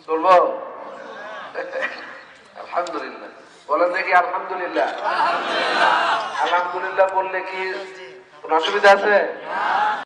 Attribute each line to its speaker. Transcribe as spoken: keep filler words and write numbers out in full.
Speaker 1: চলবো? আলহামদুলিল্লাহ বলেন দেখি। আলহামদুলিল্লাহ। আলহামদুলিল্লাহ বললে কি কোনো অসুবিধা আছে?